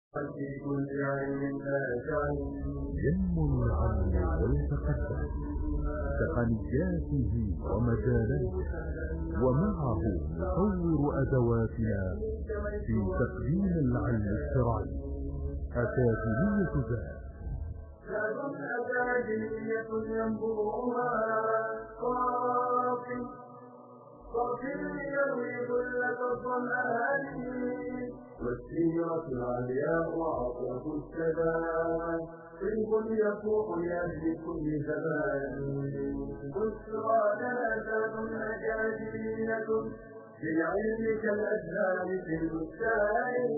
ينمو العلم ويتقدم تقنياته ومجالاته، ومعه نطور أدواتنا في تقديم العلم الشرعي. أكاديمية زاد أكاديمية ينبوها صافي يروي كلة الظمآن، والسيرة العلياء وعطرة السلام صدق يفوح لأهل كل زمان. بشرى جنازات أكاديمية بالعلم كالأزهار في البستان.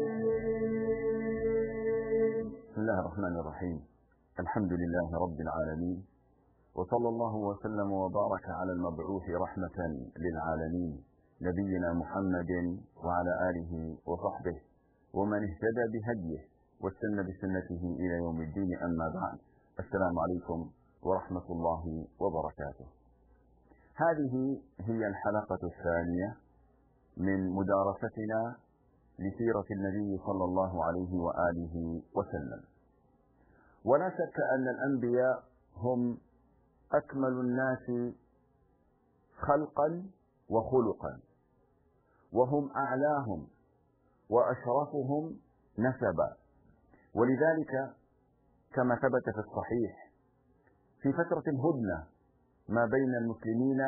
بسم الله الرحمن الرحيم. الحمد لله رب العالمين، وصلى الله وسلم وبارك على المبعوث رحمة للعالمين نبينا محمد وعلى آله وصحبه ومن اهتدى بهديه واستنى بسنته إلى يوم الدين. أما بعد، السلام عليكم ورحمة الله وبركاته. هذه هي الحلقة الثانية من مدارستنا لسيرة النبي صلى الله عليه وآله وسلم. ولا شك أن الأنبياء هم أكمل الناس خلقا وخلقا، وهم أعلاهم وأشرفهم نسبا. ولذلك كما ثبت في الصحيح في فترة الهدنة ما بين المسلمين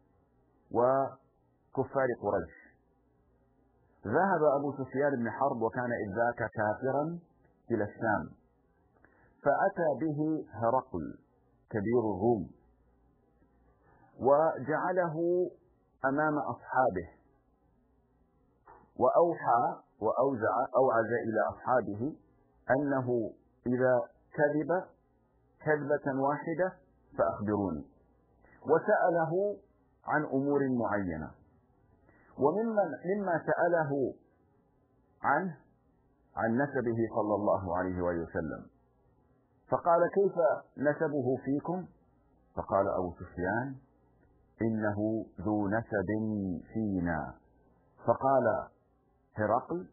وكفار قريش، ذهب أبو سفيان بن حرب وكان إذ ذاك كافرا إلى الشام، فأتى به هرقل كبير الروم وجعله أمام أصحابه، وأوعز إلى أصحابه أنه إذا كذب كذبة واحدة فأخبروني، وسأله عن أمور معينة. ومما سأله عنه عن نسبه صلى الله عليه وسلم، فقال: كيف نسبه فيكم؟ فقال أبو سفيان: إنه ذو نسب فينا. فقال هرقل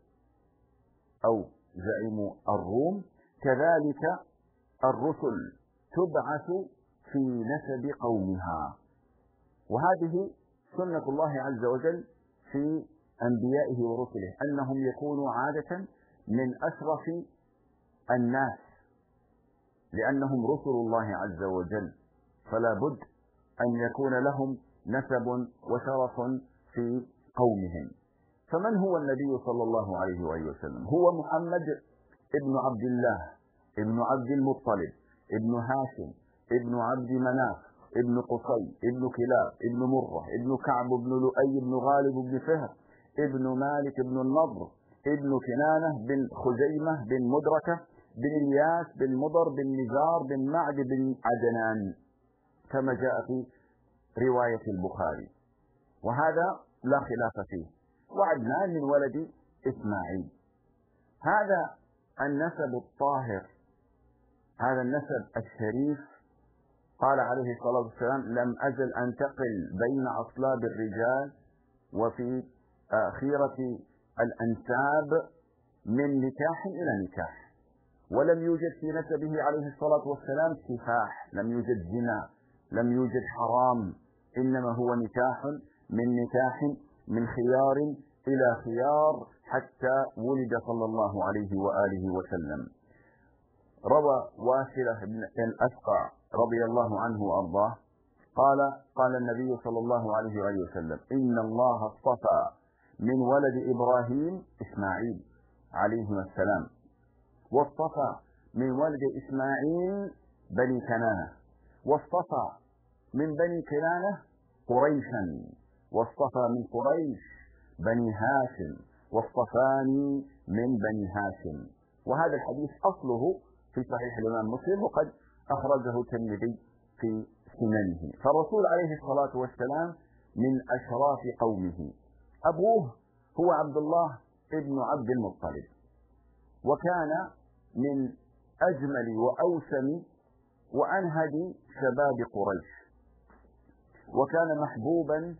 أو زعيم الروم: كذلك الرسل تبعث في نسب قومها. وهذه سنة الله عز وجل في أنبيائه ورسله، أنهم يكونوا عادة من أشرف الناس، لأنهم رسل الله عز وجل، فلا بد أن يكون لهم نسب وشرف في قومهم. فمن هو النبي صلى الله عليه وسلم؟ هو محمد ابن عبد الله ابن عبد المطلب ابن هاشم ابن عبد مناف ابن قصي ابن كلاب ابن مرة ابن كعب ابن لؤي ابن غالب ابن فهر ابن مالك ابن النضر ابن كنانة بن خزيمة بن مدركة بن الياس بن مضر بن نزار بن معد بن عدنان، كما جاء في رواية البخاري، وهذا لا خلاف فيه. وعدنان من ولد إسماعيل. هذا النسب الطاهر، هذا النسب الشريف. قال عليه الصلاة والسلام: لم أزل أنتقل بين أصلاب الرجال وفي خيرة الأنساب من نكاح إلى نكاح، ولم يوجد في نسبه عليه الصلاة والسلام سفاح، لم يوجد زنا، لم يوجد حرام، إنما هو نكاح من خيار إلى خيار حتى ولد صلى الله عليه وآله وسلم. روى واثلة بن الأسقع رضي الله عنه وأرضاه قال النبي صلى الله عليه وآله وسلم: إن الله اصطفى من ولد إبراهيم إسماعيل عليهما السلام، واصطفى من ولد إسماعيل بني كنانة، واصطفى من بني كنانة قريشا، واصطفى من قريش بني هاشم، واصطفاني من بني هاشم. وهذا الحديث أصله في صحيح الإمام مسلم، وقد أخرجه الترمذي في سننه. فالرسول عليه الصلاة والسلام من أشراف قومه. أبوه هو عبد الله ابن عبد المطلب، وكان من أجمل وأوسم وأنهد شباب قريش، وكان محبوبا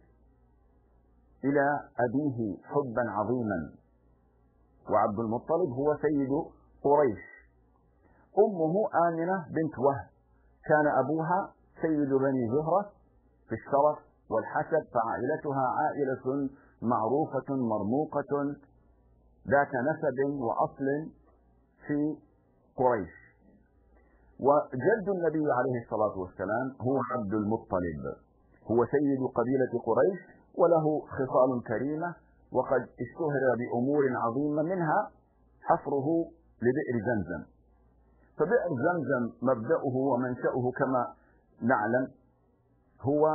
إلى أبيه حبا عظيما. وعبد المطلب هو سيد قريش. أمه آمنة بنت وهب، كان أبوها سيد بني زهرة في الشرف والحسب، فعائلتها عائلة معروفة مرموقة ذات نسب وأصل في قريش. وجد النبي عليه الصلاة والسلام هو عبد المطلب، هو سيد قبيلة قريش، وله خصال كريمة، وقد اشتهر بأمور عظيمة منها حفره لبئر زمزم. فبئر زمزم مبدأه ومنشأه كما نعلم هو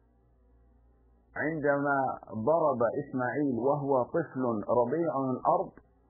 عندما ضرب إسماعيل وهو طفل رضيع الأرض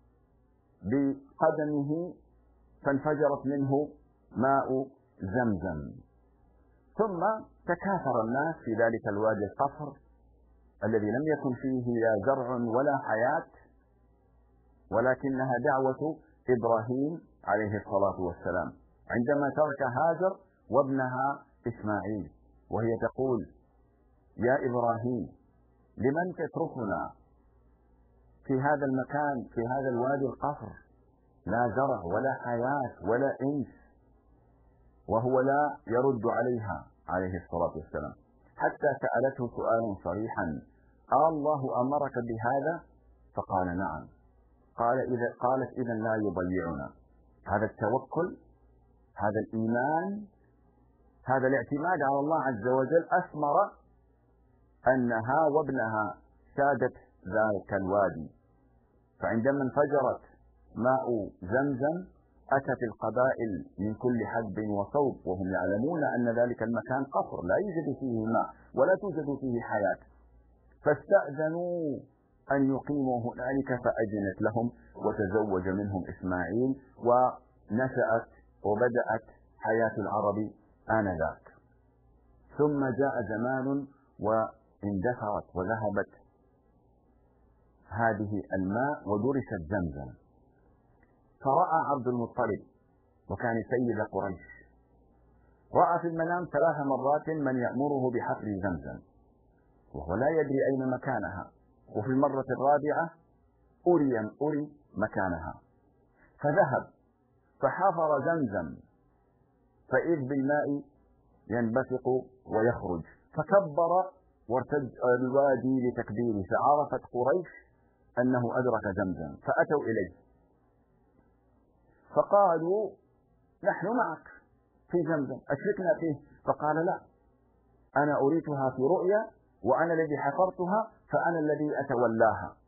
بقدمه فانفجرت منه ماء زمزم، ثم تكاثر الناس في ذلك الوادي القفر الذي لم يكن فيه لا زرع ولا حياة، ولكنها دعوة إبراهيم عليه الصلاة والسلام عندما ترك هاجر وابنها إسماعيل، وهي تقول: يا إبراهيم، لمن تتركنا في هذا المكان، في هذا الوادي القفر، لا زرع ولا حياة ولا إنس، وهو لا يرد عليها عليه الصلاة والسلام، حتى سألته سؤالا صريحا: الله أمرك بهذا؟ فقال: نعم. قالت: إذا لا يضيعنا. هذا التوكل، هذا الإيمان، هذا الاعتماد على الله عز وجل أثمر أنها وابنها سادت ذلك الوادي. فعندما انفجرت ماء زمزم أتت القبائل من كل حدب وصوب، وهم يعلمون أن ذلك المكان قفر لا يوجد فيه ماء ولا توجد فيه حياة، فاستأذنوا أن يقيموا هنالك، فأذنت لهم وتزوج منهم إسماعيل، ونشأت وبدأت حياة العرب آنذاك. ثم جاء زمان واندثرت وذهبت هذه الماء ودرست زمزم، فرأى عبد المطلب وكان سيد قريش، رأى في المنام 3 مرات من يأمره بحفر زمزم وهو لا يدري أين مكانها، وفي المرة الرابعة أري مكانها، فذهب فحفر زمزم، فإذ بالماء ينبثق ويخرج، فكبر وارتد الوادي لتكبيره، فعرفت قريش أنه أدرك زمزم، فأتوا إليه فقالوا: نحن معك في زمزم، أشركنا فيه. فقال: لا، أنا أريتها في رؤيا، وأنا الذي حفرتها، فأنا الذي أتولاها.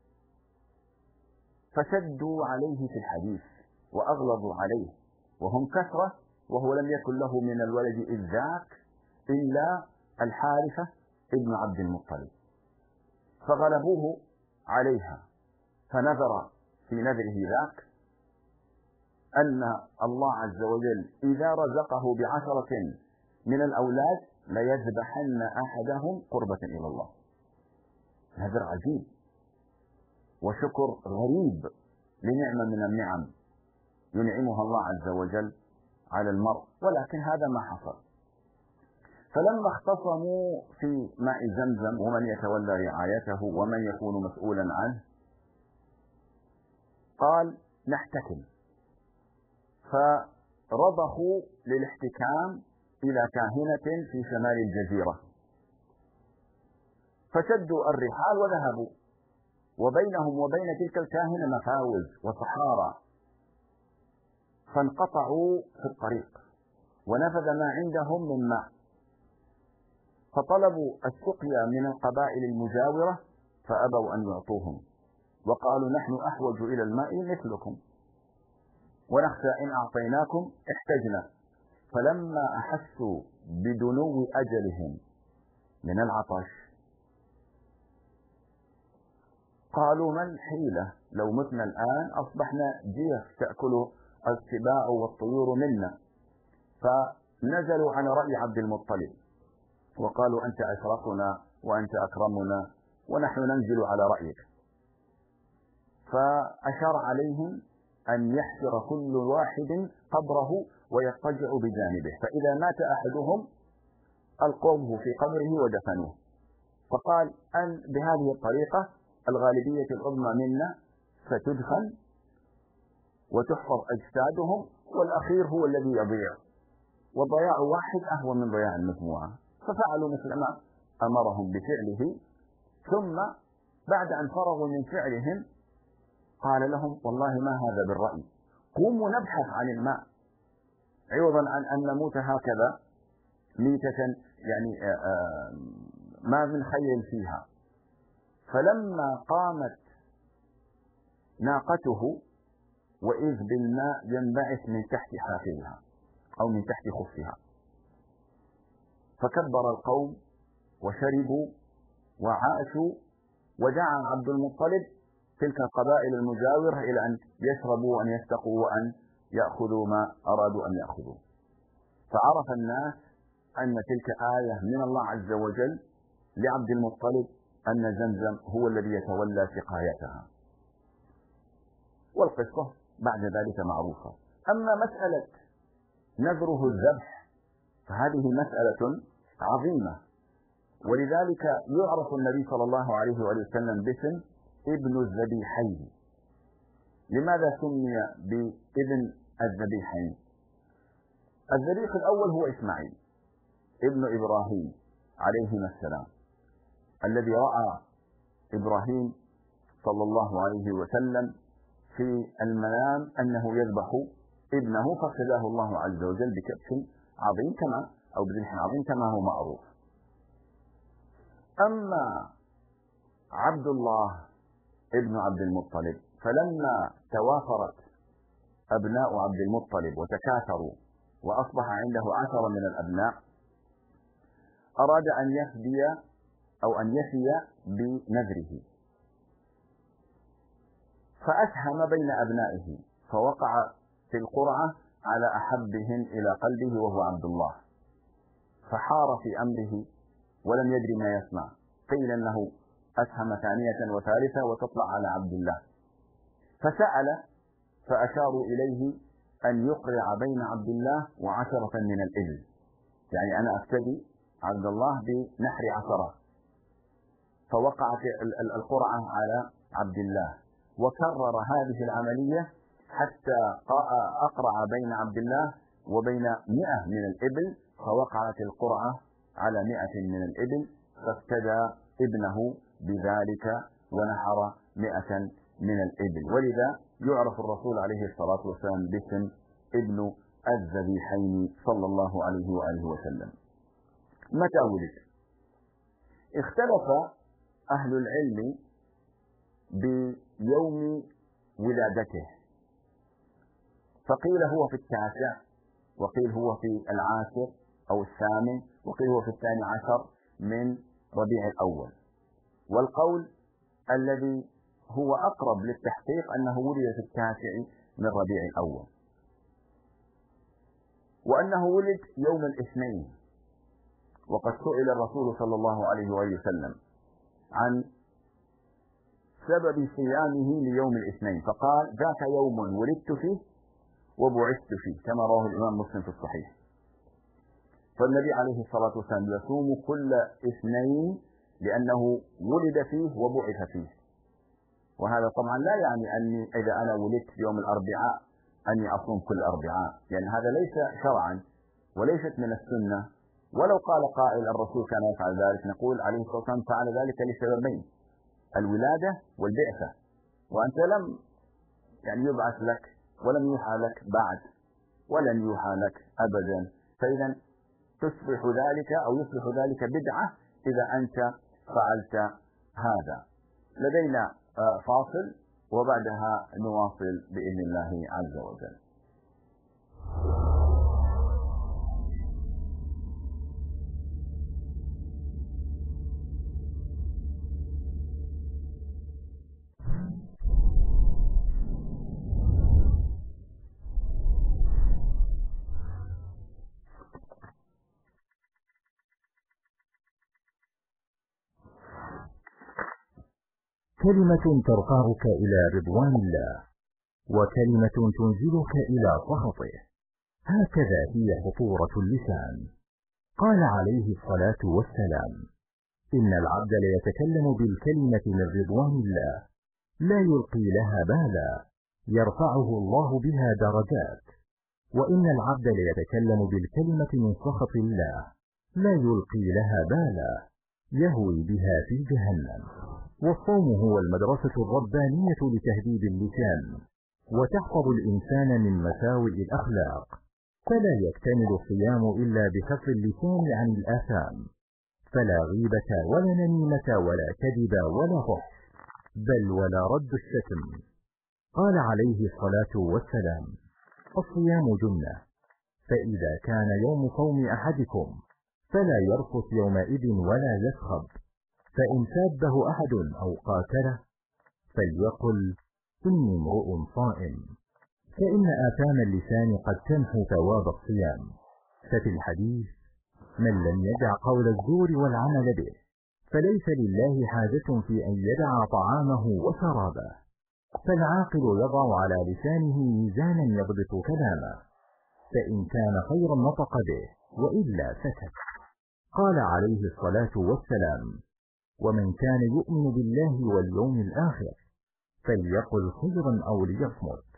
فشدوا عليه في الحديث وأغلظوا عليه، وهم كثرة، وهو لم يكن له من الولد إذ ذاك إلا الحارثة ابن عبد المطلب، فغلبوه عليها. فنذر في نذره ذاك أن الله عز وجل إذا رزقه ب10 من الأولاد ليذبحن أحدهم قربة إلى الله. نذر عجيب وشكر غريب لنعمة من النعم ينعمها الله عز وجل على المرء، ولكن هذا ما حصل. فلما اختصموا في ماء زمزم ومن يتولى رعايته ومن يكون مسؤولا عنه، قال: نحتكم. فرضخوا للاحتكام إلى كاهنة في شمال الجزيرة، فشدوا الرحال وذهبوا، وبينهم وبين تلك الكاهنة مفاوز وصحارى، فانقطعوا في الطريق ونفذ ما عندهم من ماء، فطلبوا السقيا من القبائل المجاورة فأبوا أن يعطوهم، وقالوا: نحن أحوج إلى الماء مثلكم، ونخشى إن أعطيناكم احتجنا. فلما أحسوا بدنو أجلهم من العطش قالوا: ما الحيلة؟ لو متنا الآن أصبحنا جيف تأكل السباع والطيور منا. فنزلوا على رأي عبد المطلب وقالوا: أنت أشرفنا وأنت أكرمنا ونحن ننزل على رأيك. فأشار عليهم أن يحفر كل واحد قبره ويضطجع بجانبه، فإذا مات أحدهم ألقوه في قبره ودفنوه. فقال: أن بهذه الطريقة الغالبية العظمى منا ستدفن وتحفظ أجسادهم، والأخير هو الذي يضيع، وضياع واحد أهون من ضياع المجموعة. ففعلوا مثل ما أمرهم بفعله، ثم بعد أن فرغوا من فعلهم قال لهم والله ما هذا بالرأي، قوموا نبحث عن الماء عوضا عن أن نموت هكذا ميتة يعني ما من خير فيها. فلما قامت ناقته وإذ بالماء ينبعث من تحت حافرها أو من تحت خفها، فكبر القوم وشربوا وعاشوا، ودعا عبد المطلب تلك القبائل المجاورة إلى أن يشربوا وأن يستقوا وأن يأخذوا ما أرادوا أن يأخذوا. فعرف الناس أن تلك آية من الله عز وجل لعبد المطلب أن زمزم هو الذي يتولى سقايتها، والقصة بعد ذلك معروفة. أما مسألة نذره الذبح فهذه مسألة عظيمة، ولذلك يعرف النبي صلى الله عليه وسلم باسم ابن الذبيحين. لماذا سمي بابن الذبيحين؟ الذبيح الأول هو إسماعيل ابن إبراهيم عليهما السلام، الذي رأى إبراهيم صلى الله عليه وسلم في المنام أنه يذبح ابنه، فاقتداه الله عز وجل بكبش عظيم كما أو بذبح عظيم كما هو معروف. أما عبد الله ابن عبد المطلب فلما توافرت أبناء عبد المطلب وتكاثروا وأصبح عنده 10 من الأبناء، أراد أن يفدي أو أن يفي بنذره، فأسهم بين أبنائه فوقع في القرعة على أحبهم إلى قلبه وهو عبد الله، فحار في أمره ولم يدري ما يصنع. قيل أنه أسهم ثانية وثالثة وتطلع على عبد الله، فسأل فأشاروا إليه أن يقرع بين عبد الله و10 من الإبل، يعني أنا أفتدي عبد الله بنحر 10، فوقعت القرعة على عبد الله، وكرر هذه العملية حتى أقرع بين عبد الله وبين 100 من الإبل، فوقعت القرعة على 100 من الإبل، فافتدى ابنه بذلك ونحر 100 من الإبل. ولذا يعرف الرسول عليه الصلاة والسلام باسم ابن الذبيحين صلى الله عليه وآله وسلم. متى ولد؟ اختلف أهل العلم بيوم ولادته، فقيل هو في 9، وقيل هو في 10 أو 8، وقيل هو في 12 من ربيع الأول. والقول الذي هو أقرب للتحقيق أنه ولد في 9 من ربيع الأول، وأنه ولد يوم الاثنين. وقد سئل الرسول صلى الله عليه وسلم عن سبب صيامه ليوم الاثنين، فقال ذاك يوم ولدت فيه وبعثت فيه، كما رواه الإمام مسلم في الصحيح. فالنبي عليه الصلاة والسلام يصوم كل اثنين لأنه ولد فيه وبعث فيه. وهذا طبعا لا يعني أني إذا أنا ولدت يوم الأربعاء أني أصوم كل أربعاء، يعني هذا ليس شرعا وليست من السنة. ولو قال قائل الرسول كان يفعل ذلك، نقول عليه الصلاة والسلام فعل ذلك لسببين: الولادة والبعثة، وأنت لم يعني يبعث لك ولم يوحى لك بعد ولن يوحى لك أبدا، فإذا تصبح ذلك أو يصبح ذلك بدعة إذا أنت فعلت هذا. لدينا فاصل وبعدها نواصل بإذن الله عز وجل. كلمة ترفعك إلى رضوان الله، وكلمة تنزلك إلى سخطه، هكذا هي خطورة اللسان. قال عليه الصلاة والسلام: إن العبد ليتكلم بالكلمة من رضوان الله لا يلقي لها بالا، يرفعه الله بها درجات. وإن العبد ليتكلم بالكلمة من سخط الله لا يلقي لها بالا، يهوي بها في جهنم. والصوم هو المدرسة الربانية لتهذيب اللسان، وتحفظ الإنسان من مساوئ الأخلاق، فلا يكتمل الصيام إلا بحفظ اللسان عن الآثام، فلا غيبة ولا نميمة ولا كذب ولا فحش، بل ولا رد الشتم. قال عليه الصلاة والسلام: الصيام جنة، فإذا كان يوم صوم أحدكم فلا يرفث يومئذ ولا يسخب، فإن سابه أحد أو قاتله فليقل: إني امرؤ صائم، فإن آثام اللسان قد تمحو ثواب الصيام. ففي الحديث: من لم يدع قول الزور والعمل به فليس لله حاجة في أن يدع طعامه وشرابه. فالعاقل يضع على لسانه ميزانا يضبط كلامه، فإن كان خيرا نطق به وإلا سكت. قال عليه الصلاة والسلام: ومن كان يؤمن بالله واليوم الآخر فليقل خيرا أو ليصمت.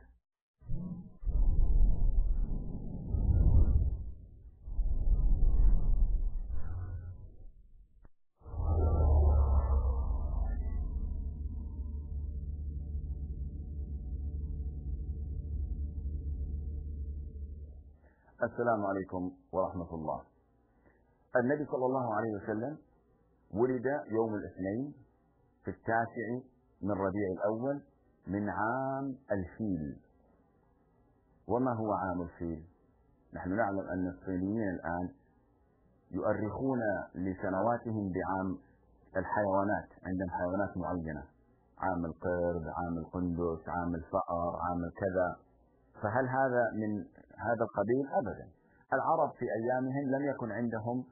السلام عليكم ورحمة الله. النبي صلى الله عليه وسلم ولد يوم الاثنين في 9 من ربيع الأول من عام الفيل. وما هو عام الفيل؟ نحن نعلم أن الصينيين الآن يؤرخون لسنواتهم بعام الحيوانات، عندهم حيوانات معينة، عام القرد، عام القندس، عام الفأر، عام الكذا. فهل هذا من هذا القبيل؟ أبدا. العرب في أيامهم لم يكن عندهم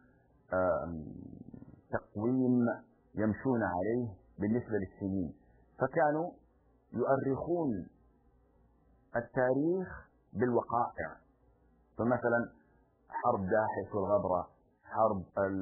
تقويم يمشون عليه بالنسبة للسنين، فكانوا يؤرخون التاريخ بالوقائع. فمثلا حرب داحس والغبرة، حرب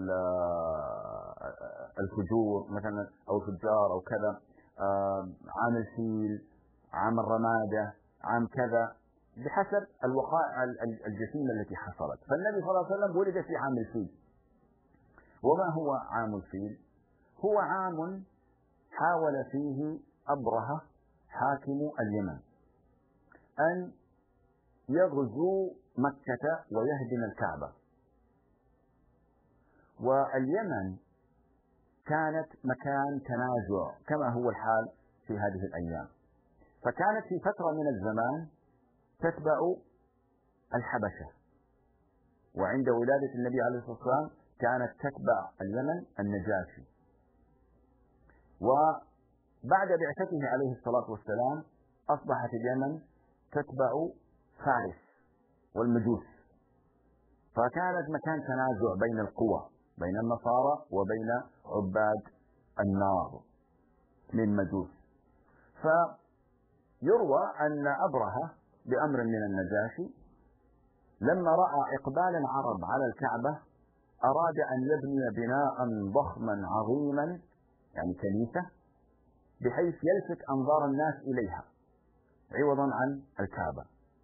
الفجور مثلا أو الفجار أو كذا، عام الفيل، عام الرمادة، عام كذا، بحسب الوقائع الجسيمة التي حصلت. فالنبي صلى الله عليه وسلم ولد في عام الفيل. وما هو عام الفيل؟ هو عام حاول فيه أبرهة حاكم اليمن أن يغزو مكة ويهدم الكعبة. واليمن كانت مكان تنازع كما هو الحال في هذه الأيام، فكانت في فترة من الزمان تتبع الحبشة، وعند ولادة النبي عليه الصلاة والسلام كانت تتبع اليمن النجاشي. وبعد بعثته عليه الصلاة والسلام أصبحت اليمن تتبع فارس والمجوس، فكانت مكان تنازع بين القوى، بين النصارى وبين عباد النار من مجوس. فيروى أن أبرهة بأمر من النجاشي لما رأى إقبال العرب على الكعبة أراد أن يبني بناء ضخما عظيما، يعني كنيسة، بحيث يلفت أنظار الناس إليها عوضا عن الكعبة.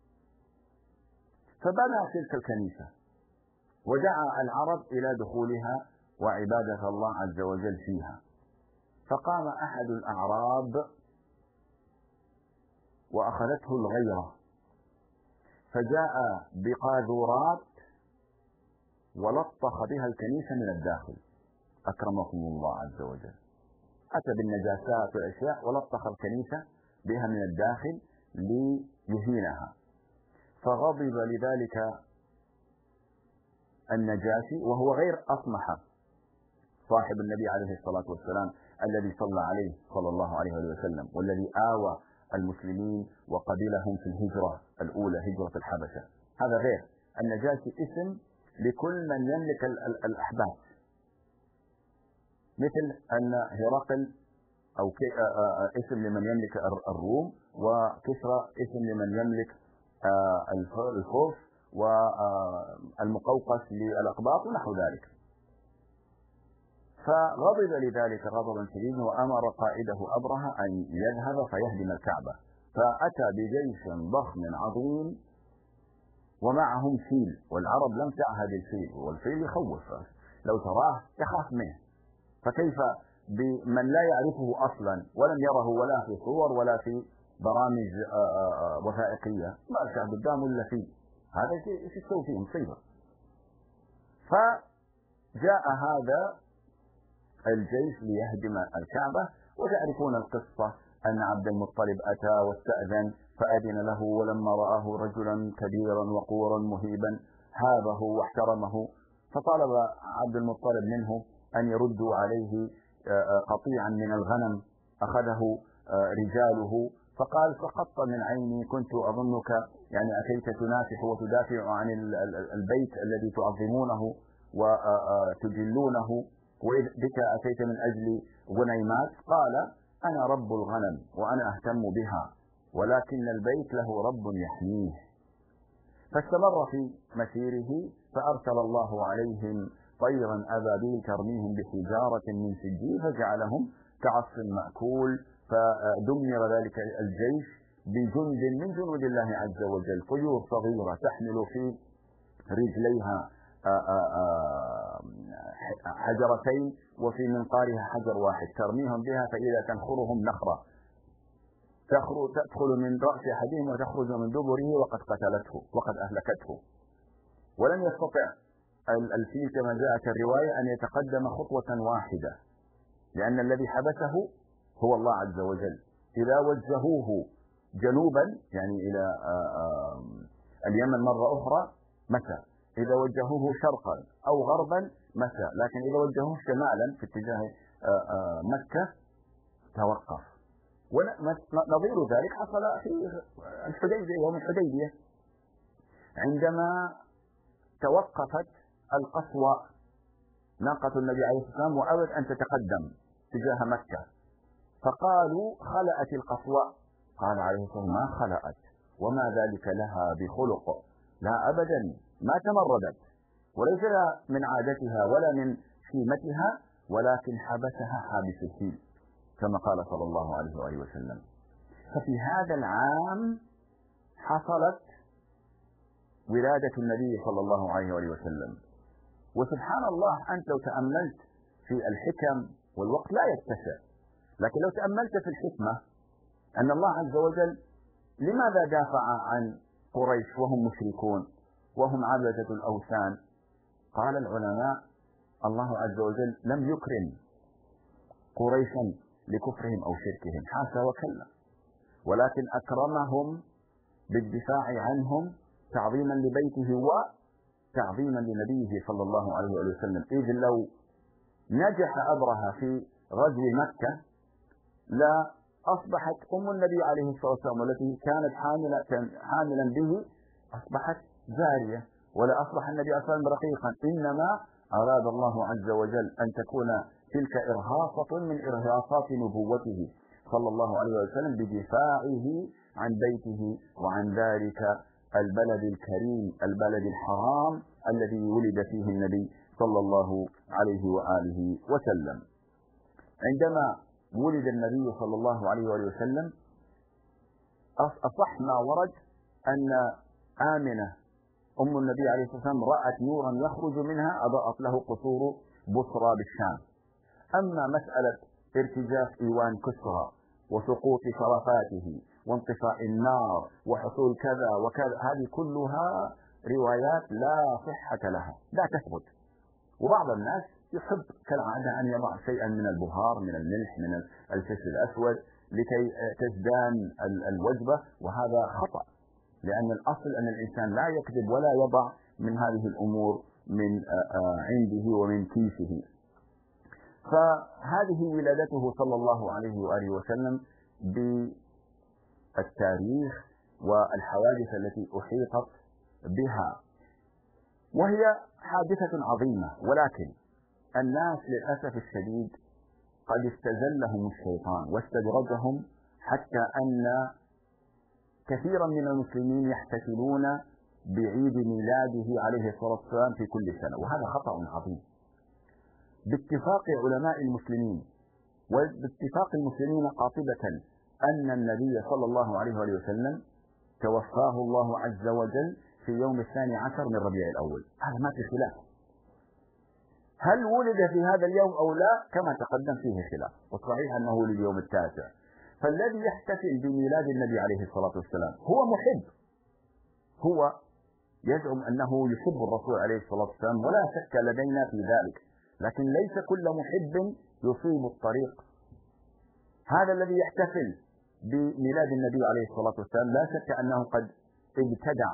فبنى تلك الكنيسة ودعا العرب إلى دخولها وعبادة الله عز وجل فيها. فقام أحد الأعراب وأخذته الغيرة، فجاء بقاذورات ولطخ بها الكنيسة من الداخل، أكرمكم الله عز وجل. أتى بالنجاسات والأشياء ولطخ الكنيسة بها من الداخل ليهينها. فغضب لذلك النجاشي، وهو غير أصمح صاحب النبي عليه الصلاة والسلام الذي صلى عليه صلى الله عليه وسلم، والذي آوى المسلمين وقبلهم في الهجرة الأولى، هجرة الحبشة. هذا غير النجاشي اسم لكل من يملك الأحباش، مثل أن هرقل أو اسم لمن يملك الروم، وكسرى اسم لمن يملك الفرس، والمقوقس للأقباط ونحو ذلك. فغضب لذلك غضبا شديدا، وأمر قائده أبرهة أن يذهب فيهدم الكعبة. فأتى بجيش ضخم عظيم ومعهم فيل، والعرب لم تعهد الفيل، والفيل يخوف، لو تراه يخاف منه، فكيف بمن لا يعرفه أصلا ولم يره ولا في صور ولا في برامج وثائقية، ما كان قدامه إلا فيل، هذا ايش يسوي فيه؟ مصيبة. فجاء هذا الجيش ليهدم الكعبة، وتعرفون القصة أن عبد المطلب أتى واستأذن فأذن له، ولما رآه رجلا كبيرا وقورا مهيبا هابه واحترمه، فطلب عبد المطلب منه أن يردوا عليه قطيعا من الغنم أخذه رجاله، فقال فقط من عيني، كنت أظنك يعني أتيت تنافح وتدافع عن البيت الذي تعظمونه وتجلونه، وإذ بك أتيت من أجل غنيمات. قال أنا رب الغنم وأنا أهتم بها، ولكن البيت له رب يحميه. فاستمر في مسيره، فأرسل الله عليهم طيرا أبابيل ترميهم بحجارة من سجيل فجعلهم كعصف مأكول، فدمر ذلك الجيش بجند من جنود الله عز وجل، طيور صغيرة تحمل في رجليها حجرتين وفي منقارها حجر واحد، ترميهم بها فإذا تنخرهم نخرة تدخل من رأس أحدهم وتخرج من دبره وقد قتلته وقد أهلكته. ولم يستطع الفيل كما جاءت الرواية أن يتقدم خطوة واحدة، لأن الذي حبسه هو الله عز وجل. إذا وجهوه جنوبا يعني إلى اليمن مرة أخرى مشى، إذا وجهوه شرقا أو غربا مشى، لكن إذا وجهوه شمالا في اتجاه مكة توقف. ونظير ذلك حصل في الحديبية، يوم الحديبية عندما توقفت القصوى ناقة النبي عليه الصلاة والسلام وأبت أن تتقدم تجاه مكة، فقالوا خلأت القصوى، قال عليه الصلاة والسلام ما خلأت وما ذلك لها بخلق، لا أبدا ما تمردت، وليس من عادتها ولا من شيمتها، ولكن حبسها حابس الفيل كما قال صلى الله عليه وآله وسلم. ففي هذا العام حصلت ولادة النبي صلى الله عليه وآله وسلم. وسبحان الله أنت لو تأملت في الحكم والوقت لا يتسع، لكن لو تأملت في الحكمة أن الله عز وجل لماذا دافع عن قريش وهم مشركون وهم عبدة الأوثان؟ قال العلماء الله عز وجل لم يكرم قريشا لكفرهم أو شركهم، حاشا وكلا، ولكن أكرمهم بالدفاع عنهم تعظيما لبيته وتعظيما لنبيه صلى الله عليه وسلم. إذ لو نجح أبرهة في غزو مكة لا أصبحت أم النبي عليه الصلاة والسلام والتي كانت حاملا به أصبحت جارية، ولا أصبح النبي عليه الصلاة والسلام رقيقا، إنما أراد الله عز وجل أن تكون تلك إرهاصة من إرهاصات نبوته صلى الله عليه وسلم بدفاعه عن بيته وعن ذلك البلد الكريم البلد الحرام الذي ولد فيه النبي صلى الله عليه وآله وسلم. عندما ولد النبي صلى الله عليه وآله وسلم أصح ما ورد أن آمنة أم النبي عليه الصلاة والسلام رأت نورا يخرج منها أضاءت له قصور بصرى بالشام. أما مسألة ارتجاف إيوان كسرى وسقوط شرفاته وانطفاء النار وحصول كذا وكذا، هذه كلها روايات لا صحة لها، لا تثبت. وبعض الناس يحب كالعادة أن يضع شيئا من البهار من الملح من الفلفل الأسود لكي تزدان الوجبة، وهذا خطأ، لأن الأصل أن الإنسان لا يكذب ولا يضع من هذه الأمور من عنده ومن كيسه. فهذه ولادته صلى الله عليه وآله وسلم بالتاريخ والحوادث التي أحيطت بها، وهي حادثة عظيمة، ولكن الناس للأسف الشديد قد استزلهم الشيطان واستدرجهم حتى أن كثيرا من المسلمين يحتفلون بعيد ميلاده عليه الصلاة والسلام في كل سنة، وهذا خطأ عظيم. باتفاق علماء المسلمين وباتفاق المسلمين قاطبة أن النبي صلى الله عليه وسلم توفاه الله عز وجل في يوم 12 من ربيع الأول. هذا ما في خلاف. هل ولد في هذا اليوم أو لا؟ كما تقدم فيه خلاف، والصحيح أنه ولد يوم 9. فالذي يحتفل بميلاد النبي عليه الصلاة والسلام هو محب، هو يزعم أنه يحب الرسول عليه الصلاة والسلام، ولا شك لدينا في ذلك، لكن ليس كل محب يصيب الطريق. هذا الذي يحتفل بميلاد النبي عليه الصلاة والسلام لا شك أنه قد ابتدع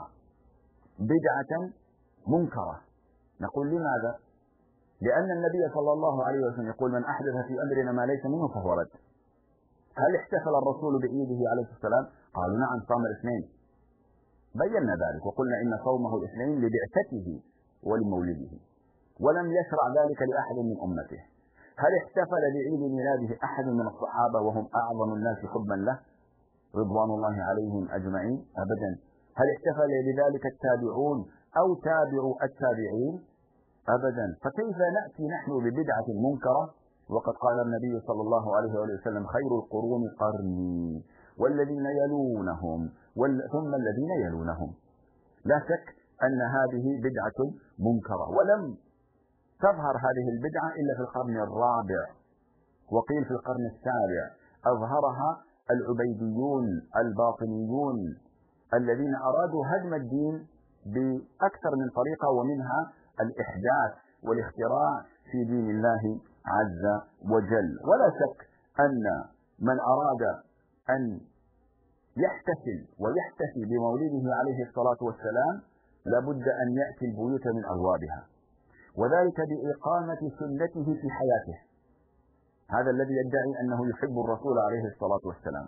بدعة منكرة. نقول لماذا؟ لأن النبي صلى الله عليه وسلم يقول: من أحدث في أمرنا ما ليس منه فهو رد. هل احتفل الرسول بعيده عليه السلام؟ قالوا: نعم، صام الاثنين. بينا ذلك وقلنا إن صومه الاثنين لبعثته ولمولده، ولم يشرع ذلك لأحد من أمته. هل احتفل بعيد ميلاده أحد من الصحابة وهم أعظم الناس حبا له رضوان الله عليهم أجمعين؟ أبدا. هل احتفل بذلك التابعون أو تابعوا التابعين؟ أبدا. فكيف نأتي نحن ببدعة منكرة وقد قال النبي صلى الله عليه وسلم: خير القرون قرني والذين يلونهم ثم الذين يلونهم. لا شك أن هذه بدعة منكرة، ولم تظهر هذه البدعة إلا في القرن الرابع، وقيل في القرن السابع. أظهرها العبيديون الباطنيون الذين أرادوا هدم الدين بأكثر من طريقة، ومنها الإحداث والاختراع في دين الله عز وجل. ولا شك أن من أراد أن يحتفل ويحتفي بمولده عليه الصلاة والسلام لابد أن يأتي البيوت من أبوابها، وذلك بإقامة سنته في حياته. هذا الذي يدعي أنه يحب الرسول عليه الصلاة والسلام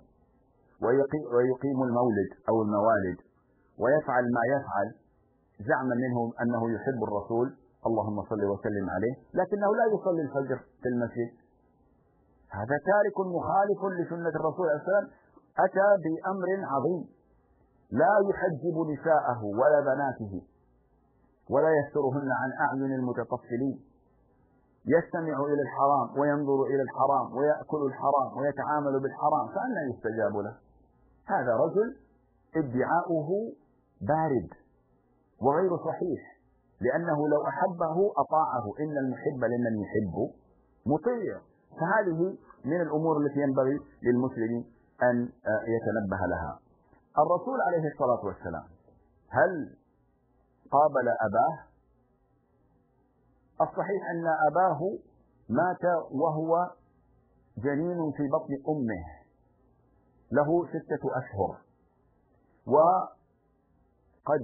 ويقيم المولد أو الموالد ويفعل ما يفعل زعما منهم أنه يحب الرسول، اللهم صل وسلم عليه، لكنه لا يصلي الفجر في المسجد. هذا تارك مخالف لسنة الرسول عليه السلام، أتى بأمر عظيم. لا يحجب نساءه ولا بناته ولا يسترهن عن أعين المتطفلين، يستمع إلى الحرام وينظر إلى الحرام ويأكل الحرام ويتعامل بالحرام، فأنا يستجاب له؟ هذا رجل ادعاؤه بارد وغير صحيح، لأنه لو أحبه أطاعه. إن المحب لمن يحب مطيع. فهذه من الأمور التي ينبغي للمسلم أن يتنبه لها. الرسول عليه الصلاة والسلام هل قابل أباه؟ الصحيح أن أباه مات وهو جنين في بطن أمه له 6 أشهر، وقد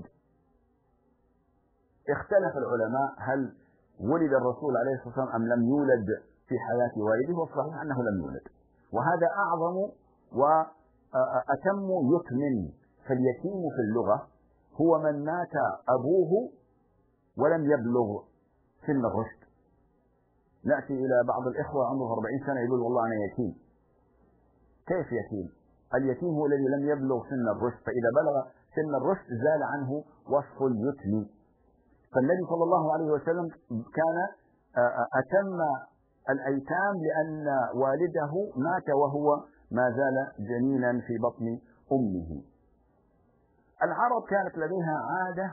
اختلف العلماء هل ولد الرسول عليه الصلاة والسلام أم لم يولد في حياة والده، والصحيح أنه لم يولد، وهذا أعظم وأتم يتم. فاليتيم في اللغة هو من مات أبوه ولم يبلغ سن الرشد. نأتي إلى بعض الإخوة عمره 40 سنة يقول: والله أنا يتيم. كيف يتيم؟ اليتيم هو الذي لم يبلغ سن الرشد، فإذا بلغ سن الرشد زال عنه وصف اليتم. فالنبي صلى الله عليه وسلم كان أتم الأيتام لأن والده مات وهو ما زال جنينا في بطن أمه. العرب كانت لديها عادة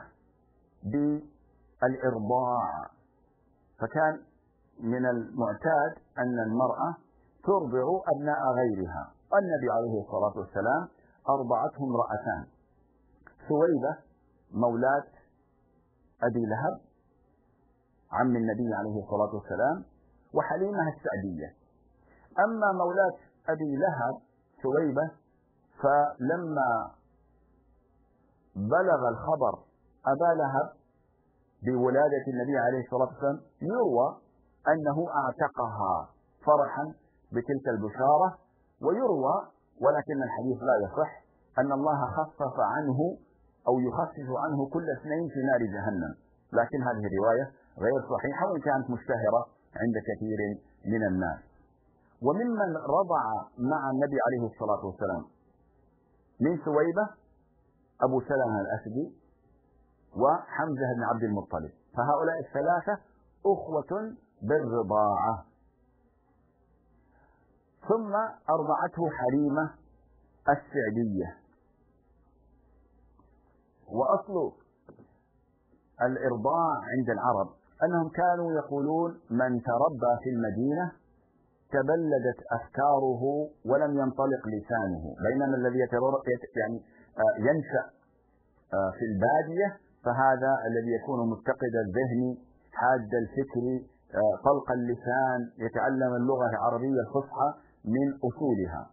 بالإرضاع، فكان من المعتاد أن المرأة ترضع أبناء غيرها. النبي عليه الصلاة والسلام أرضعته امرأتان: ثويبة مولاة أبي لهب عم النبي عليه الصلاة والسلام، وحليمة السعدية. أما مولاة أبي لهب ثويبة فلما بلغ الخبر أبا لهب بولادة النبي عليه الصلاة والسلام يروى أنه أعتقها فرحا بتلك البشارة، ويروى ولكن الحديث لا يصح أن الله خفف عنه أو يخفف عنه كل 2 في نار جهنم، لكن هذه الرواية غير صحيحة وإن كانت مشتهرة عند كثير من الناس. وممن رضع مع النبي عليه الصلاة والسلام من ثويبة أبو سلمة الأسدي وحمزة بن عبد المطلب، فهؤلاء الثلاثة أخوة بالرضاعة. ثم أرضعته حليمة السعدية. وأصل الإرضاع عند العرب أنهم كانوا يقولون من تربى في المدينة تبلدت أفكاره ولم ينطلق لسانه، بينما الذي يعني ينشأ في البادية فهذا الذي يكون متقد الذهن حاد الفكر طلق اللسان، يتعلم اللغة العربية الفصحى من أصولها.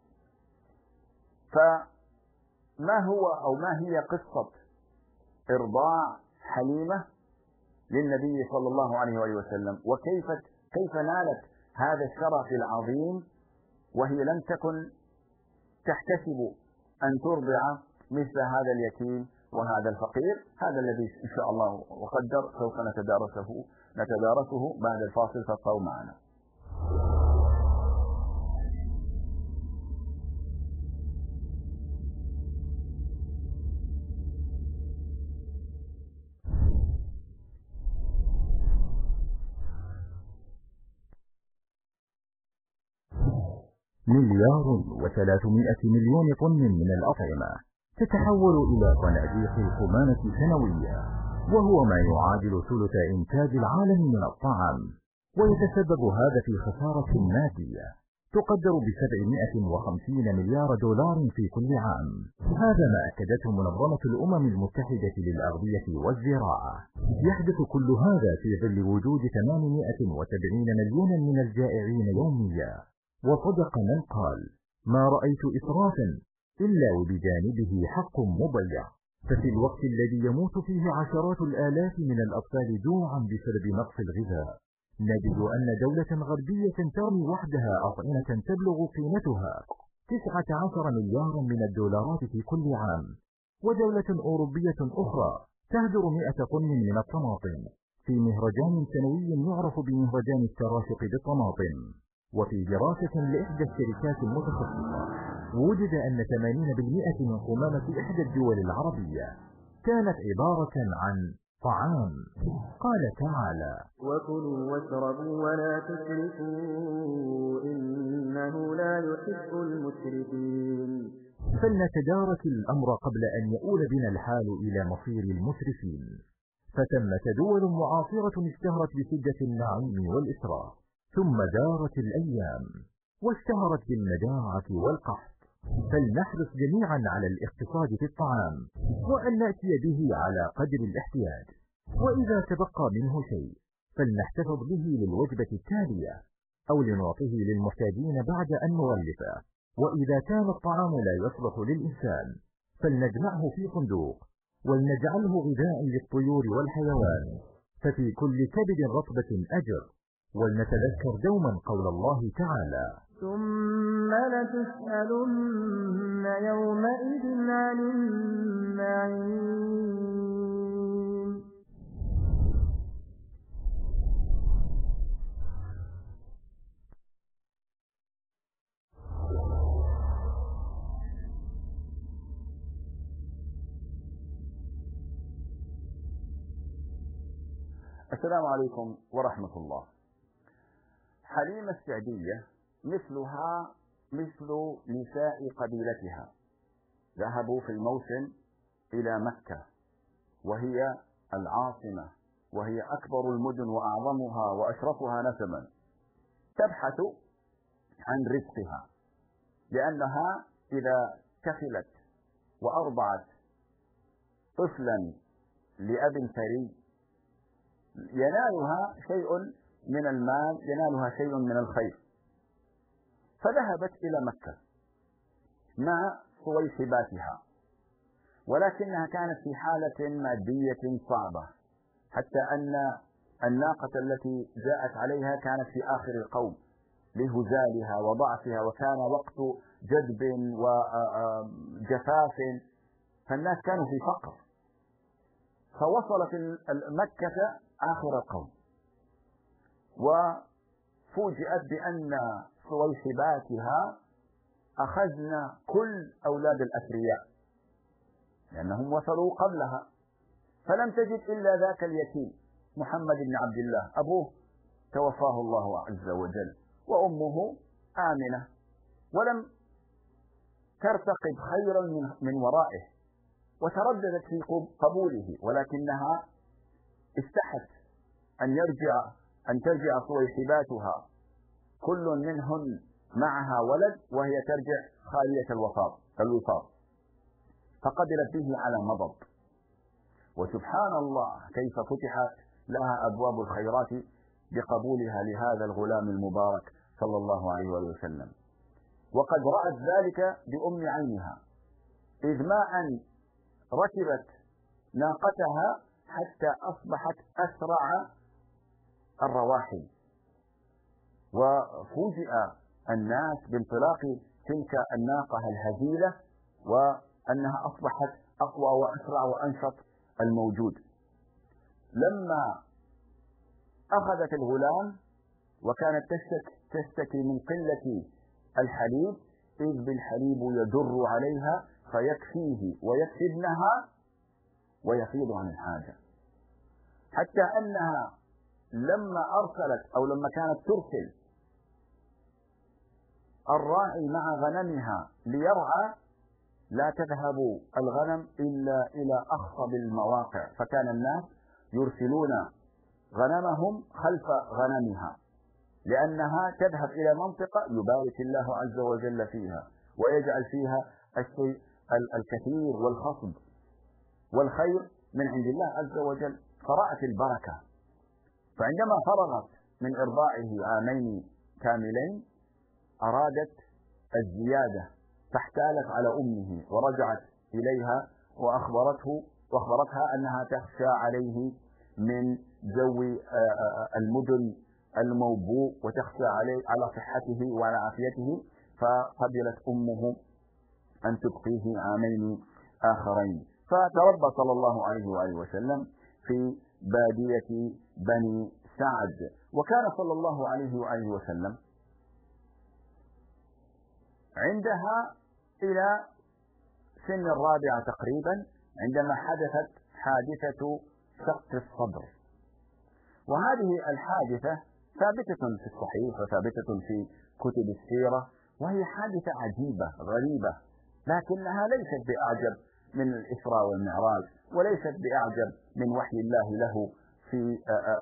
فما هو أو ما هي قصة إرضاع حليمة للنبي صلى الله عليه وسلم، وكيف نالت هذا الشرف العظيم وهي لم تكن تحتسب أن ترضع مثل هذا اليتيم وهذا الفقير؟ هذا الذي إن شاء الله وقدر سوف نتدارسه بعد الفاصل، فابقوا معنا. مليار و300 مليون طن من الأطعمة تتحول إلى صناديق القمامة سنويا، وهو ما يعادل ثلث إنتاج العالم من الطعام، ويتسبب هذا في خسارة مادية تقدر ب750 مليار دولار في كل عام. هذا ما أكدته منظمة الأمم المتحدة للأغذية والزراعة. يحدث كل هذا في ظل وجود 870 مليونا من الجائعين يوميا. وصدق من قال: ما رأيت إسرافا إلا وبجانبه حق مضيع. ففي الوقت الذي يموت فيه عشرات الآلاف من الأطفال جوعا بسبب نقص الغذاء، نجد أن دولة غربية ترمي وحدها أطعمة تبلغ قيمتها 19 مليارا من الدولارات في كل عام، ودولة أوروبية أخرى تهدر 100 طن من الطماطم في مهرجان سنوي يعرف بمهرجان التراشق بالطماطم. وفي دراسة لإحدى الشركات المتخصصة وجد أن 80% من قمامة إحدى الدول العربية كانت عبارة عن طعام. قال تعالى: وكلوا واشربوا ولا تسرفوا إنه لا يحب المسرفين. فلنتدارك الأمر قبل أن يؤول بنا الحال إلى مصير المسرفين. فتمت دول معاصرة اشتهرت بشدة النعيم والإسراف، ثم دارت الأيام واشتهرت بالمجاعة والقحط. فلنحرص جميعا على الاقتصاد في الطعام، وأن نأتي به على قدر الاحتياج، وإذا تبقى منه شيء فلنحتفظ به للوجبة التالية أو لنعطيه للمحتاجين بعد أن نغلفه. وإذا كان الطعام لا يصلح للإنسان فلنجمعه في صندوق ولنجعله غذاء للطيور والحيوان، ففي كل كبد رطبة أجر. ولنتذكر دوما قول الله تعالى: ثم لتسألن يومئذ عن النعيم. السلام عليكم ورحمة الله. حليمة السعدية مثلها مثل نساء قبيلتها ذهبوا في الموسم إلى مكة، وهي العاصمة وهي أكبر المدن وأعظمها وأشرفها نسبا، تبحث عن رزقها، لأنها إذا كفلت وأرضعت طفلا لأب ثري ينالها شيء من المال، ينالها شيء من الخير. فذهبت إلى مكة مع صويحباتها، ولكنها كانت في حالة مادية صعبة، حتى أن الناقة التي جاءت عليها كانت في آخر القوم لهزالها وضعفها، وكان وقت جدب وجفاف، فالناس كانوا في فقر. فوصلت مكة آخر القوم، وفوجئت بأن صويحباتها أخذن كل أولاد الأثرياء، لأنهم وصلوا قبلها، فلم تجد إلا ذاك اليتيم محمد بن عبد الله، أبوه توفاه الله عز وجل، وأمه آمنة، ولم ترتقب خيرا من ورائه، وترددت في قبوله، ولكنها استحت أن ترجع صويحباتها كل منهن معها ولد وهي ترجع خالية الوفاض، فقبلت به على مضض. وسبحان الله كيف فتحت لها أبواب الخيرات بقبولها لهذا الغلام المبارك صلى الله عليه وسلم. وقد رأت ذلك بأم عينها، إذ ما أن ركبت ناقتها حتى أصبحت أسرع الرواحل، وفوجئ الناس بانطلاق تلك الناقة الهزيلة، وأنها أصبحت أقوى وأسرع وأنشط الموجود. لما أخذت الغلام وكانت تشتكي من قلة الحليب، إذ بالحليب يدر عليها فيكفيه ويكفي ابنها ويفيض عن الحاجة، حتى أنها لما أرسلت أو لما كانت ترسل الراعي مع غنمها ليرعى، لا تذهب الغنم إلا إلى أخصب المواقع، فكان الناس يرسلون غنمهم خلف غنمها، لأنها تذهب إلى منطقة يبارك الله عز وجل فيها ويجعل فيها الشيء الكثير والخصب والخير من عند الله عز وجل، فرأت البركة. فعندما فرغت من إرضاعه عامين كاملين أرادت الزيادة، فاحتالت على أمه ورجعت إليها وأخبرتها أنها تخشى عليه من جو المدن الموبوء، وتخشى على صحته وعلى عافيته، فقبلت أمه أن تبقيه عامين آخرين. فتربى صلى الله عليه وآله وسلم في بادية بني سعد. وكان صلى الله عليه وآله وسلم عندها إلى سن الرابعة تقريبا، عندما حدثت حادثة شق الصدر. وهذه الحادثة ثابتة في الصحيح وثابتة في كتب السيرة، وهي حادثة عجيبة غريبة، لكنها ليست بأعجب من الإسراء والمعراج، وليست بأعجب من وحي الله له في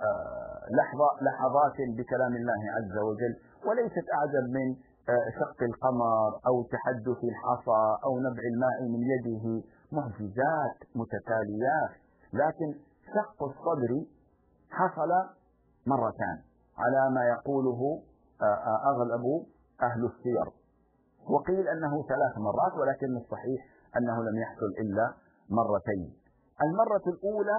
لحظات بكلام الله عز وجل، وليست أعجب من شق القمر أو تحدث الحصى أو نبع الماء من يده، معجزات متتاليات. لكن شق الصدر حصل مرتان على ما يقوله أغلب أهل السير، وقيل أنه 3 مرات، ولكن الصحيح أنه لم يحصل إلا مرتين. المرة الأولى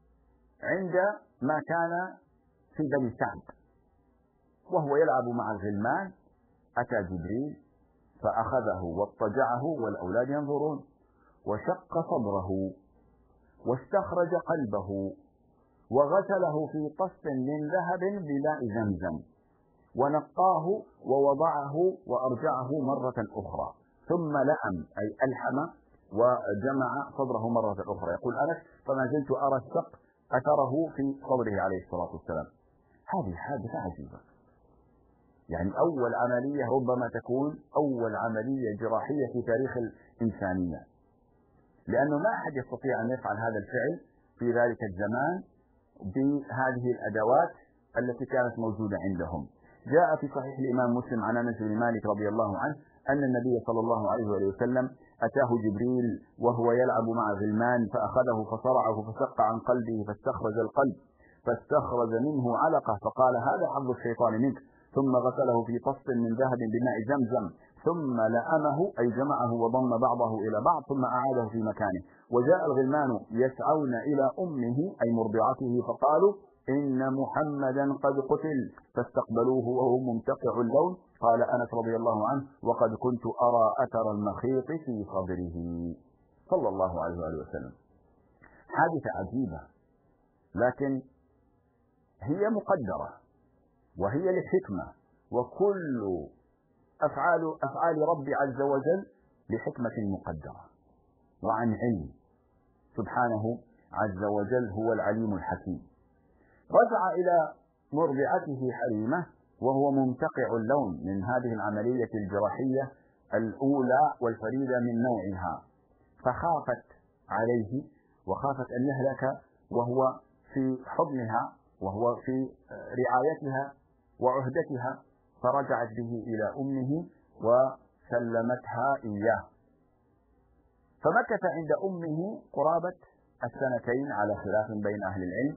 عندما كان في بني سعد وهو يلعب مع الغلمان، أتى جبريل فأخذه واضطجعه والأولاد ينظرون، وشق صدره واستخرج قلبه وغسله في طست من ذهب بماء زمزم، ونقاه ووضعه وأرجعه مرة أخرى، ثم لأم أي ألحم وجمع صدره مرة أخرى. يقول أنس فما زلت أرى الشق أثره في صدره عليه الصلاة والسلام. هذه حادثة عجيبة، يعني أول عملية ربما تكون أول عملية جراحية في تاريخ الإنسانية، لأنه ما أحد يستطيع أن يفعل هذا الفعل في ذلك الزمان بهذه الأدوات التي كانت موجودة عندهم. جاء في صحيح الإمام مسلم عن أنس بن مالك رضي الله عنه أن النبي صلى الله عليه وسلم أتاه جبريل وهو يلعب مع غلمان، فأخذه فصرعه فشق عن قلبه فاستخرج القلب فاستخرج منه علقة، فقال هذا حظ الشيطان منك، ثم غسله في طست من ذهب بماء زمزم، ثم لأمه أي جمعه وضم بعضه إلى بعض، ثم أعاده في مكانه. وجاء الغلمان يسعون إلى أمه أي مرضعته، فقالوا إن محمدا قد قتل، فاستقبلوه وهو ممتقع اللون. قال أنس رضي الله عنه وقد كنت أرى أثر المخيط في صدره صلى الله عليه وسلم. حادثة عجيبة، لكن هي مقدرة وهي لحكمة، وكل أفعال رب عز وجل لحكمة مقدرة وعن علم، سبحانه عز وجل هو العليم الحكيم. رجع إلى مرضعته حليمة وهو ممتقع اللون من هذه العملية الجراحية الأولى والفريدة من نوعها، فخافت عليه وخافت أن يهلك وهو في حضنها وهو في رعايتها وعهدتها، فرجعت به إلى أمه وسلمتها إياه، فمكث عند أمه قرابة السنتين على خلاف بين أهل العلم،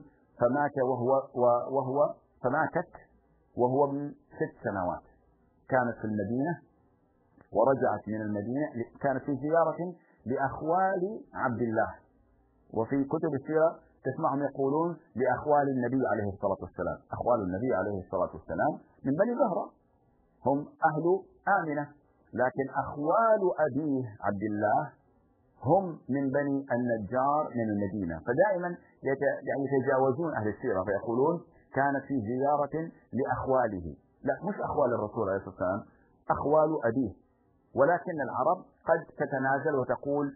فماتت وهو من 6 سنوات. كانت في المدينة ورجعت من المدينة، كانت في زيارة لأخوال عبد الله، وفي كتب السيرة تسمعهم يقولون لأخوال النبي عليه الصلاة والسلام. أخوال النبي عليه الصلاة والسلام من بني زهرة، هم أهل آمنة، لكن أخوال أبيه عبد الله هم من بني النجار من المدينة، فدائما يتجاوزون أهل السيرة فيقولون كانت في زيارة لأخواله، لا مش أخوال الرسول عليه الصلاة والسلام، أخوال أبيه، ولكن العرب قد تتنازل وتقول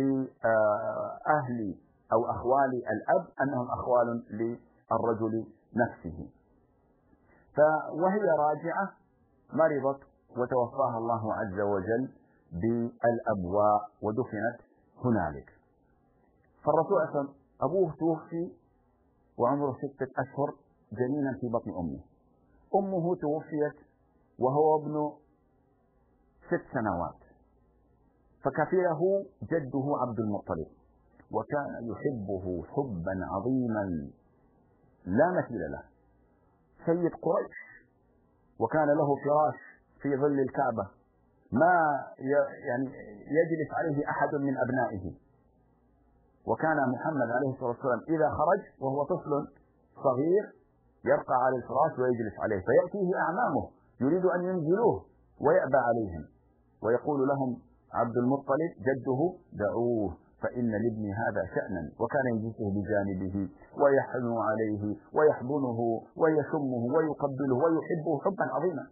لأهل أو أخوال الأب أنهم أخوال للرجل نفسه. وهي راجعة مرضت وتوفاها الله عز وجل بالأبواء ودفنت هنالك. فالرسول أسلم أبوه توفي وعمره 6 أشهر جنينا في بطن أمه. أمه توفيت وهو ابن 6 سنوات، فكفله جده عبد المطلب، وكان يحبه حبا عظيما لا مثيل له، سيد قريش، وكان له فراش في ظل الكعبة ما يجلس عليه أحد من أبنائه. وكان محمد عليه الصلاة والسلام إذا خرج وهو طفل صغير يرقى على الفراش ويجلس عليه، فيأتيه أعمامه يريد أن ينزلوه ويأبى عليهم، ويقول لهم عبد المطلب جده دعوه فإن لابني هذا شأنا، وكان يجلسه بجانبه ويحن عليه ويحضنه ويشمه ويقبله ويحبه حبا عظيما.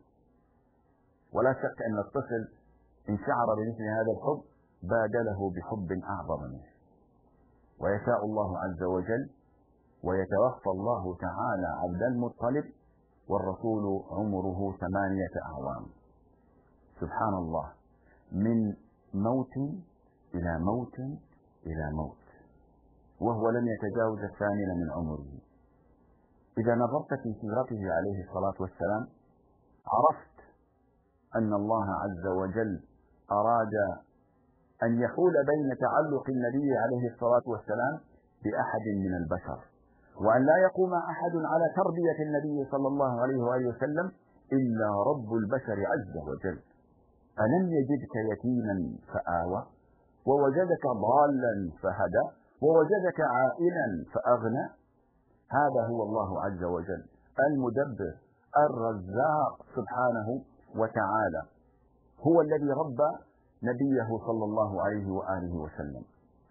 ولا شك أن الطفل إن شعر بمثل هذا الحب بادله بحب أعظم منه. ويشاء الله عز وجل ويتوفى الله تعالى عبد المطلب والرسول عمره 8 أعوام. سبحان الله، من موت إلى موت إلى موت، وهو لم يتجاوز 8 من عمره. إذا نظرت في سيرته عليه الصلاة والسلام عرفت أن الله عز وجل أراد أن يحول بين تعلق النبي عليه الصلاة والسلام بأحد من البشر، وأن لا يقوم أحد على تربية النبي صلى الله عليه وآله وسلم إلا رب البشر عز وجل. ألم يجدك يتيما فآوى، ووجدك ضالا فهدى، ووجدك عائلا فأغنى. هذا هو الله عز وجل المدبر الرزاق سبحانه وتعالى، هو الذي ربى نبيه صلى الله عليه وآله وسلم.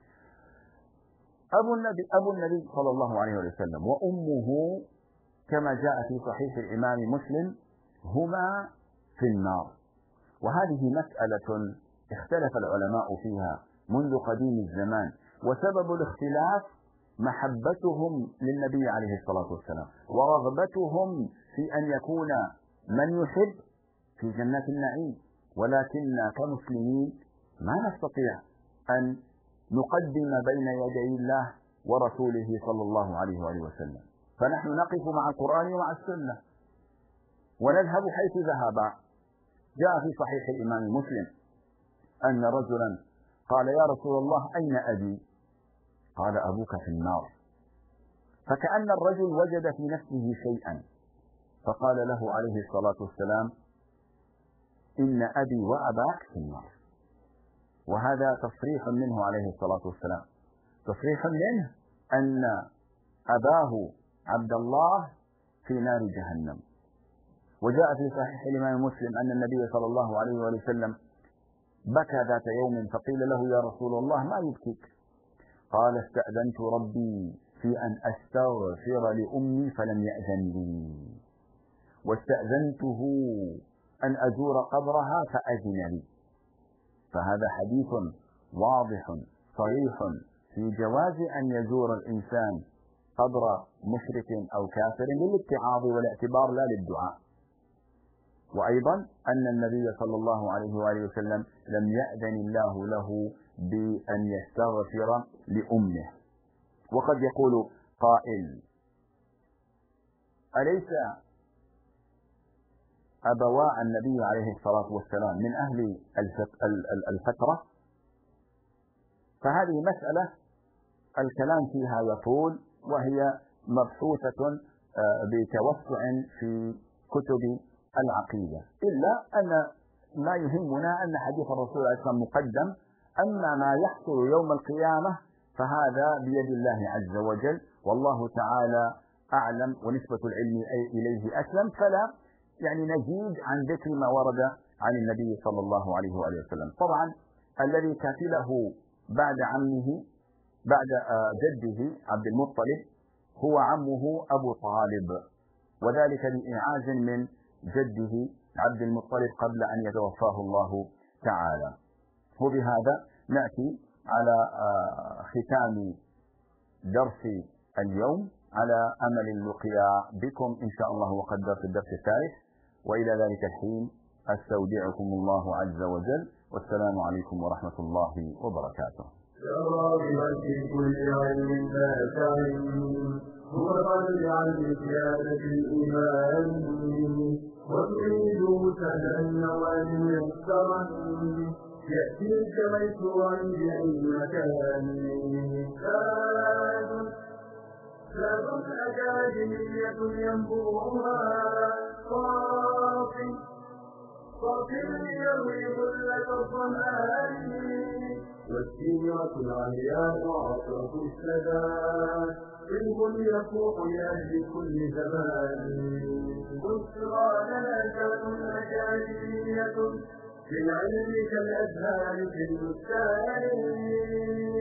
أبو النبي صلى الله عليه وسلم وأمه كما جاء في صحيح الإمام مسلم هما في النار، وهذه مسألة اختلف العلماء فيها منذ قديم الزمان، وسبب الاختلاف محبتهم للنبي عليه الصلاة والسلام ورغبتهم في أن يكون من يحب في جنات النعيم، ولكننا كمسلمين ما نستطيع أن نقدم بين يدي الله ورسوله صلى الله عليه وآله وسلم، فنحن نقف مع القرآن ومع السنة ونذهب حيث ذهبا. جاء في صحيح الإمام مسلم أن رجلا قال يا رسول الله أين أبي؟ قال أبوك في النار. فكأن الرجل وجد في نفسه شيئا فقال له عليه الصلاة والسلام إن أبي وأباك في النار. وهذا تصريح منه عليه الصلاة والسلام، تصريح منه أن أباه عبد الله في نار جهنم. وجاء في صحيح الإمام مسلم أن النبي صلى الله عليه وسلم بكى ذات يوم فقيل له يا رسول الله ما يبكيك؟ قال استأذنت ربي في أن أستغفر لأمي فلم يأذن لي، واستأذنته أن أزور قبرها فأذن لي. فهذا حديث واضح صريح في جواز أن يزور الإنسان قبر مشرك أو كافر للاتعاظ والاعتبار لا للدعاء. وأيضا أن النبي صلى الله عليه وآله وسلم لم يأذن الله له بأن يستغفر لأمه. وقد يقول قائل: أليس أبواء النبي عليه الصلاة والسلام من أهل الفترة؟ فهذه مسألة الكلام فيها يطول، وهي مبحوثة بتوسع في كتب العقيدة، إلا أن ما يهمنا أن حديث الرسول عليه الصلاة والسلام مقدم. أما ما يحصل يوم القيامة فهذا بيد الله عز وجل، والله تعالى أعلم، ونسبة العلم إليه أسلم، فلا نزيد عن ذكر ما ورد عن النبي صلى الله عليه وآله وسلم. طبعا الذي كفله بعد عمه بعد جده عبد المطلب هو عمه أبو طالب، وذلك لإعاز من جده عبد المطلب قبل أن يتوفاه الله تعالى. وبهذا نأتي على ختام درس اليوم، على أمل اللقيا بكم إن شاء الله وقدر في الدرس الثالث. وإلى ذلك الحين أستودعكم الله عز وجل، والسلام عليكم ورحمة الله وبركاته. يا راغبا في كل علم نافع هو راجعا لزيادة الإيمان، وتريد سهلا النوال ميسرا يأتيك ميسورا بأي مكان. زاد أكاديمية ينبوعها صافي ليروي ظلة الظمآن، والسيرة العلياء عطرة السداد علم يفوح لأهل كل زمان. بشرى لنا كون أكاديمية بالعلم كالأزهار في البستان.